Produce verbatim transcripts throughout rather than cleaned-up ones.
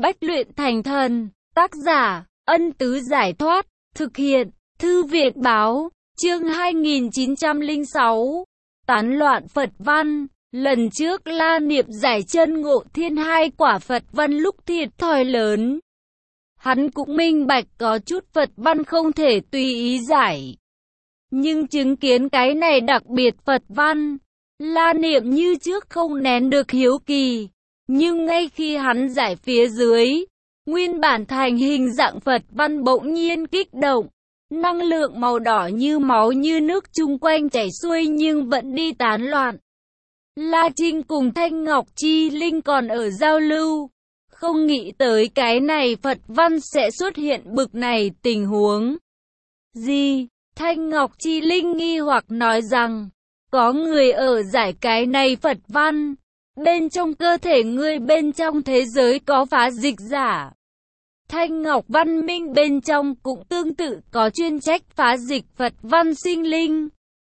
Bách luyện thành thần, tác giả, Ân Tứ Giải Thoát, thực hiện, Thư viện Báo, chương hai nghìn chín trăm lẻ sáu, tán loạn Phật văn. Lần trước La Niệm giải chân ngộ thiên hai quả Phật văn lúc thiệt thòi lớn. Hắn cũng minh bạch có chút Phật văn không thể tùy ý giải. Nhưng chứng kiến cái này đặc biệt Phật văn, La Niệm như trước không nén được hiếu kỳ. Nhưng ngay khi hắn giải phía dưới, nguyên bản thành hình dạng Phật văn bỗng nhiên kích động. Năng lượng màu đỏ như máu như nước chung quanh chảy xuôi nhưng vẫn đi tán loạn. La Trinh cùng Thanh Ngọc Chi Linh còn ở giao lưu. Không nghĩ tới cái này Phật văn sẽ xuất hiện bực này tình huống. Gì? Thanh Ngọc Chi Linh nghi hoặc nói rằng, có người ở giải cái này Phật văn. Bên trong cơ thể ngươi bên trong thế giới có phá dịch giả. Thanh Ngọc văn minh bên trong cũng tương tự có chuyên trách phá dịch Phật văn sinh linh.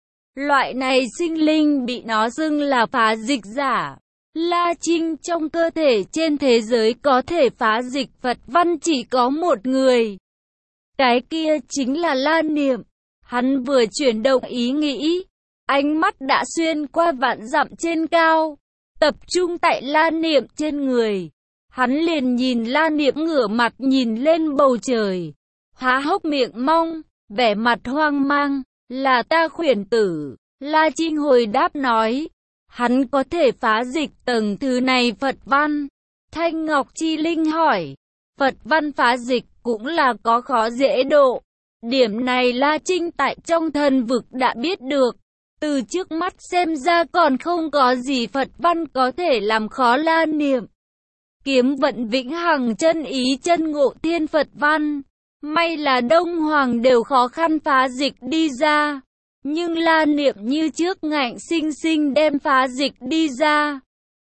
Loại này sinh linh bị nó xưng là phá dịch giả. La Trinh trong cơ thể trên thế giới có thể phá dịch Phật văn chỉ có một người. Cái kia chính là La Niệm. Hắn vừa chuyển động ý nghĩ, ánh mắt đã xuyên qua vạn dặm trên cao, tập trung tại La Niệm trên người. Hắn liền nhìn La Niệm ngửa mặt nhìn lên bầu trời, há hốc miệng mong, vẻ mặt hoang mang, là ta khuyển tử. La Trinh hồi đáp nói, hắn có thể phá dịch tầng thứ này Phật văn. Thanh Ngọc Chi Linh hỏi, Phật văn phá dịch cũng là có khó dễ độ. Điểm này La Trinh tại trong thần vực đã biết được. Từ trước mắt xem ra còn không có gì Phật văn có thể làm khó La Niệm. Kiếm vận vĩnh hằng chân ý chân ngộ thiên Phật văn. May là Đông Hoàng đều khó khăn phá dịch đi ra. Nhưng La Niệm như trước ngạnh sinh sinh đem phá dịch đi ra.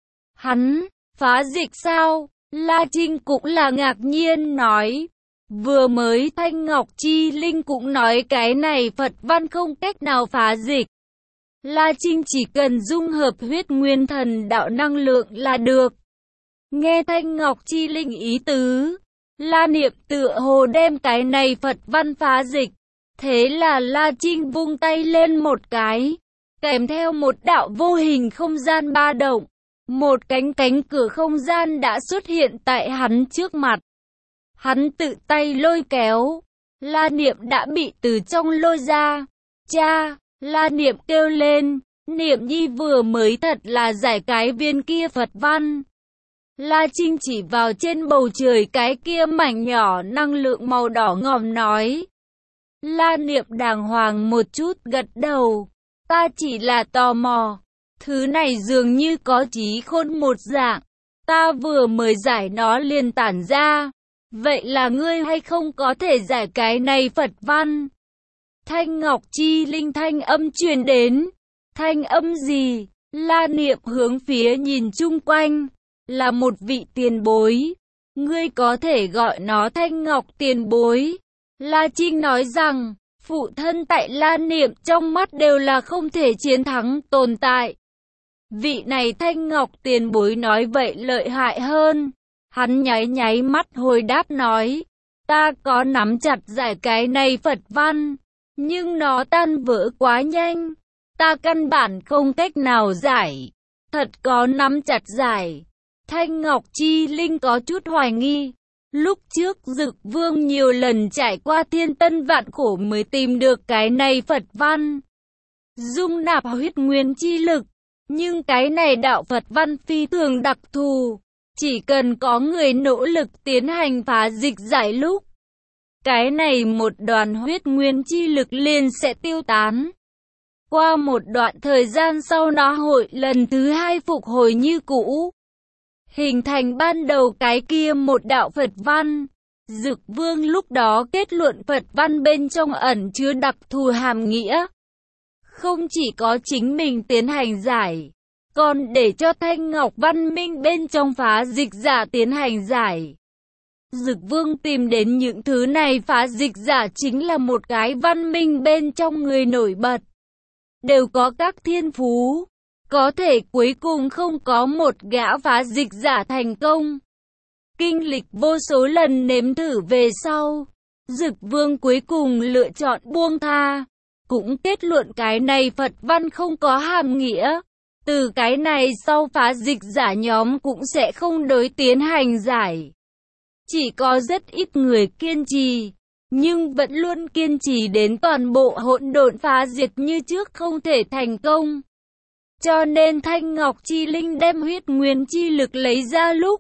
Hắn, phá dịch sao? La Trinh cũng là ngạc nhiên nói. Vừa mới Thanh Ngọc Chi Linh cũng nói cái này Phật văn không cách nào phá dịch. La Trinh chỉ cần dung hợp huyết nguyên thần đạo năng lượng là được. Nghe Thanh Ngọc Chi Linh ý tứ, La Niệm tựa hồ đem cái này Phật văn phá dịch. Thế là La Trinh vung tay lên một cái, kèm theo một đạo vô hình không gian ba động. Một cánh cánh cửa không gian đã xuất hiện tại hắn trước mặt. Hắn tự tay lôi kéo, La Niệm đã bị từ trong lôi ra. Cha! La Niệm kêu lên, Niệm Nhi vừa mới thật là giải cái viên kia Phật văn. La Trinh chỉ vào trên bầu trời cái kia mảnh nhỏ năng lượng màu đỏ ngòm nói. La Niệm đàng hoàng một chút gật đầu, ta chỉ là tò mò, thứ này dường như có trí khôn một dạng, ta vừa mới giải nó liền tản ra, vậy là ngươi hay không có thể giải cái này Phật văn? Thanh Ngọc Chi Linh thanh âm truyền đến, thanh âm gì? La Niệm hướng phía nhìn chung quanh, là một vị tiền bối, ngươi có thể gọi nó Thanh Ngọc tiền bối. La Trinh nói rằng, phụ thân tại La Niệm trong mắt đều là không thể chiến thắng tồn tại. Vị này Thanh Ngọc tiền bối nói vậy lợi hại hơn. Hắn nháy nháy mắt hồi đáp nói, ta có nắm chặt giải cái này Phật văn, nhưng nó tan vỡ quá nhanh, ta căn bản không cách nào giải. Thật có nắm chặt giải. Thanh Ngọc Chi Linh có chút hoài nghi. Lúc trước Dực Vương nhiều lần trải qua thiên tân vạn khổ mới tìm được cái này Phật văn, dung nạp huyết nguyên chi lực. Nhưng cái này đạo Phật văn phi thường đặc thù, chỉ cần có người nỗ lực tiến hành phá dịch giải lúc, cái này một đoàn huyết nguyên chi lực liền sẽ tiêu tán. Qua một đoạn thời gian sau nó hội lần thứ hai phục hồi như cũ, hình thành ban đầu cái kia một đạo Phật văn. Dực Vương lúc đó kết luận Phật văn bên trong ẩn chứa đặc thù hàm nghĩa. Không chỉ có chính mình tiến hành giải, còn để cho Thanh Ngọc văn minh bên trong phá dịch giả tiến hành giải. Dực Vương tìm đến những thứ này phá dịch giả chính là một cái văn minh bên trong người nổi bật, đều có các thiên phú. Có thể cuối cùng không có một gã phá dịch giả thành công. Kinh lịch vô số lần nếm thử về sau, Dực Vương cuối cùng lựa chọn buông tha, cũng kết luận cái này Phật văn không có hàm nghĩa. Từ cái này sau phá dịch giả nhóm cũng sẽ không đối tiến hành giải. Chỉ có rất ít người kiên trì, nhưng vẫn luôn kiên trì đến toàn bộ hỗn độn phá diệt như trước không thể thành công. Cho nên Thanh Ngọc Chi Linh đem huyết nguyên chi lực lấy ra lúc,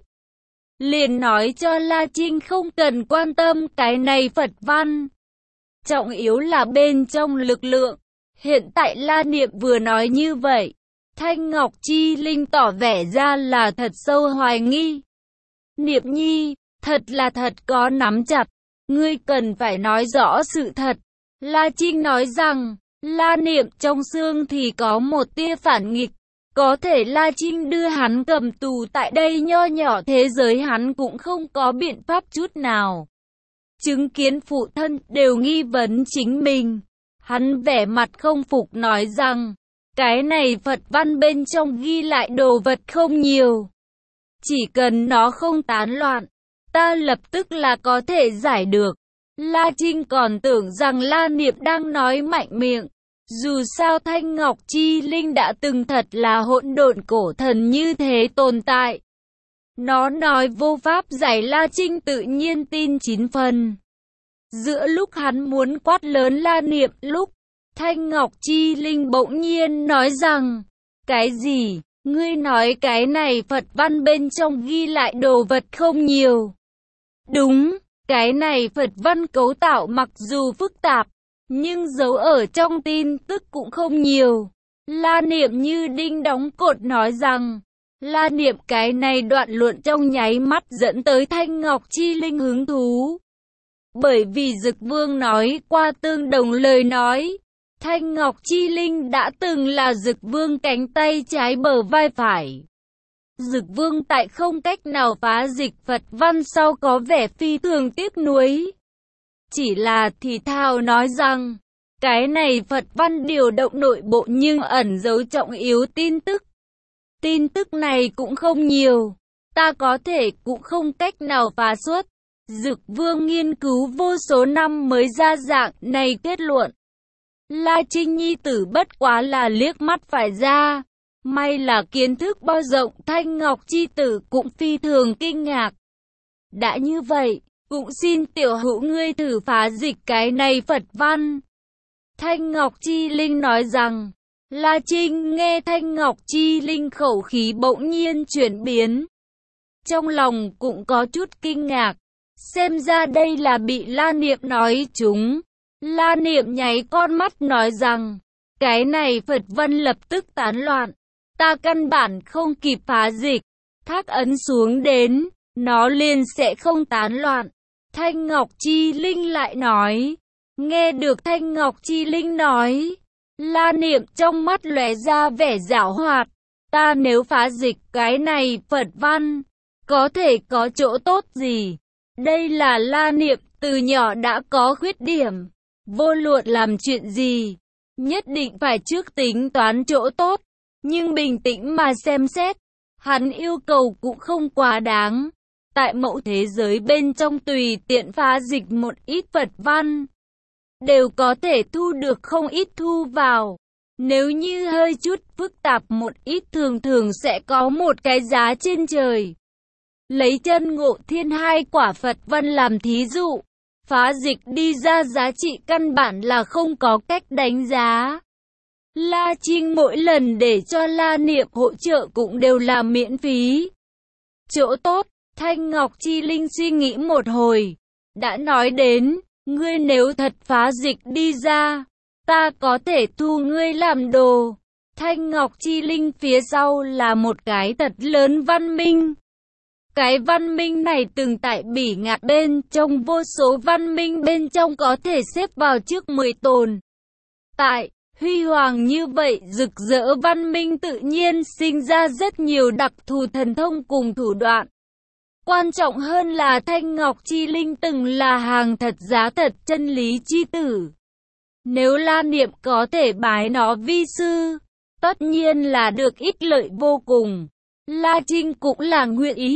liền nói cho La Trinh không cần quan tâm cái này Phật văn. Trọng yếu là bên trong lực lượng. Hiện tại La Niệm vừa nói như vậy, Thanh Ngọc Chi Linh tỏ vẻ ra là thật sâu hoài nghi. Niệm nhi, thật là thật có nắm chặt, ngươi cần phải nói rõ sự thật. La Trinh nói rằng, La Niệm trong xương thì có một tia phản nghịch. Có thể La Trinh đưa hắn cầm tù tại đây nho nhỏ thế giới hắn cũng không có biện pháp chút nào. Chứng kiến phụ thân đều nghi vấn chính mình. Hắn vẻ mặt không phục nói rằng, cái này Phật văn bên trong ghi lại đồ vật không nhiều. Chỉ cần nó không tán loạn, ta lập tức là có thể giải được. La Trinh còn tưởng rằng La Niệm đang nói mạnh miệng. Dù sao Thanh Ngọc Chi Linh đã từng thật là hỗn độn cổ thần như thế tồn tại. Nó nói vô pháp giải, La Trinh tự nhiên tin chín phần. Giữa lúc hắn muốn quát lớn La Niệm lúc, Thanh Ngọc Chi Linh bỗng nhiên nói rằng, cái gì? Ngươi nói cái này Phật văn bên trong ghi lại đồ vật không nhiều. Đúng, cái này Phật văn cấu tạo mặc dù phức tạp, nhưng dấu ở trong tin tức cũng không nhiều. La Niệm như đinh đóng cột nói rằng, La Niệm cái này đoạn luận trong nháy mắt dẫn tới Thanh Ngọc Chi Linh hứng thú. Bởi vì Dực Vương nói qua tương đồng lời nói, Thanh Ngọc Chi Linh đã từng là Dực Vương cánh tay trái bờ vai phải. Dực Vương tại không cách nào phá dịch Phật văn sau có vẻ phi thường tiếc nuối. Chỉ là thì thào nói rằng, cái này Phật văn điều động nội bộ nhưng ẩn giấu trọng yếu tin tức. Tin tức này cũng không nhiều, ta có thể cũng không cách nào phá xuất. Dực Vương nghiên cứu vô số năm mới ra dạng này kết luận. La Trinh nhi tử bất quá là liếc mắt phải ra. May là kiến thức bao rộng, Thanh Ngọc chi tử cũng phi thường kinh ngạc. Đã như vậy, cũng xin tiểu hữu ngươi thử phá dịch cái này Phật văn. Thanh Ngọc Chi Linh nói rằng, La Trinh nghe Thanh Ngọc Chi Linh khẩu khí bỗng nhiên chuyển biến. Trong lòng cũng có chút kinh ngạc, xem ra đây là bị La Niệm nói trúng. La Niệm nháy con mắt nói rằng, cái này Phật văn lập tức tán loạn, ta căn bản không kịp phá dịch, thác ấn xuống đến, nó liền sẽ không tán loạn. Thanh Ngọc Chi Linh lại nói, nghe được Thanh Ngọc Chi Linh nói, La Niệm trong mắt lóe ra vẻ giảo hoạt, ta nếu phá dịch cái này Phật văn, có thể có chỗ tốt gì? Đây là La Niệm từ nhỏ đã có khuyết điểm, vô luận làm chuyện gì, nhất định phải trước tính toán chỗ tốt, nhưng bình tĩnh mà xem xét, hắn yêu cầu cũng không quá đáng. Tại mẫu thế giới bên trong tùy tiện phá dịch một ít Phật văn, đều có thể thu được không ít thu vào. Nếu như hơi chút phức tạp một ít thường thường sẽ có một cái giá trên trời. Lấy chân ngộ thiên hai quả Phật văn làm thí dụ, phá dịch đi ra giá trị căn bản là không có cách đánh giá. La Trinh mỗi lần để cho La Niệm hỗ trợ cũng đều là miễn phí. Chỗ tốt, Thanh Ngọc Chi Linh suy nghĩ một hồi, đã nói đến, ngươi nếu thật phá dịch đi ra, ta có thể thu ngươi làm đồ. Thanh Ngọc Chi Linh phía sau là một cái thật lớn văn minh. Cái văn minh này từng tại Bỉ Ngạn bên trong vô số văn minh bên trong có thể xếp vào trước mười tồn. Tại huy hoàng như vậy rực rỡ văn minh tự nhiên sinh ra rất nhiều đặc thù thần thông cùng thủ đoạn. Quan trọng hơn là Thanh Ngọc Chi Linh từng là hàng thật giá thật chân lý chi tử. Nếu La Niệm có thể bái nó vi sư, tất nhiên là được ích lợi vô cùng. La Trinh cũng là nguyện ý.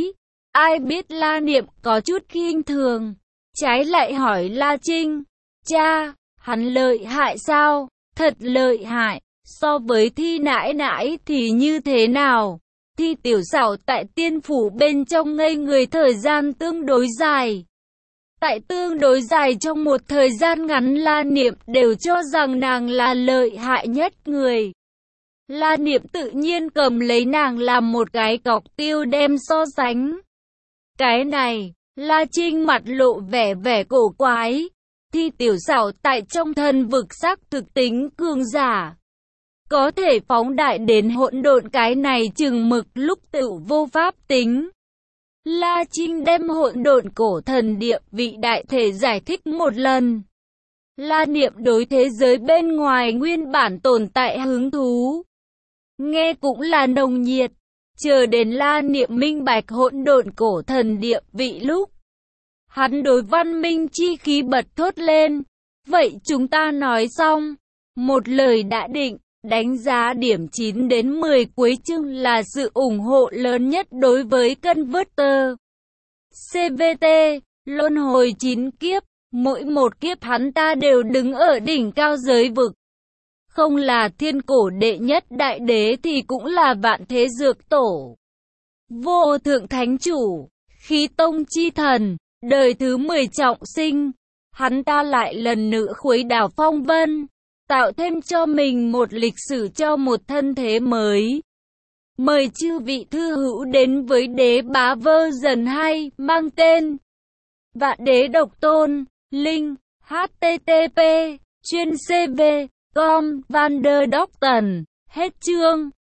Ai biết La Niệm có chút khinh thường, trái lại hỏi La Trinh, cha, hắn lợi hại sao? Thật lợi hại, so với Thi nãi nãi thì như thế nào? Thi Tiểu Xảo tại tiên phủ bên trong ngây người thời gian tương đối dài. Tại tương đối dài trong một thời gian ngắn, La Niệm đều cho rằng nàng là lợi hại nhất người. La Niệm tự nhiên cầm lấy nàng làm một cái cọc tiêu đem so sánh. Cái này, La Trinh mặt lộ vẻ vẻ cổ quái. Thi Tiểu Xảo tại trong thần vực xác thực tính cường giả, có thể phóng đại đến hỗn độn, cái này chừng mực lúc tựu vô pháp tính. La Trinh đem hỗn độn cổ thần địa vị đại thể giải thích một lần. La Niệm đối thế giới bên ngoài nguyên bản tồn tại hứng thú, nghe cũng là nồng nhiệt. Chờ đến La Niệm minh bạch hỗn độn cổ thần địa vị lúc, hắn đối văn minh chi khí bật thốt lên. Vậy chúng ta nói xong, một lời đã định. Đánh giá điểm chín đến mười cuối chương là sự ủng hộ lớn nhất đối với Converter. xê vê tê, luân hồi chín kiếp, mỗi một kiếp hắn ta đều đứng ở đỉnh cao giới vực. Không là thiên cổ đệ nhất đại đế thì cũng là vạn thế dược tổ. Vô thượng thánh chủ, khí tông chi thần, đời thứ mười trọng sinh. Hắn ta lại lần nữa khuấy đảo phong vân, tạo thêm cho mình một lịch sử cho một thân thế mới. Mời chư vị thư hữu đến với Đế Bá version hai mang tên Vạn Đế Độc Tôn, link http chuyên cv com Vanderdocton. Hết chương.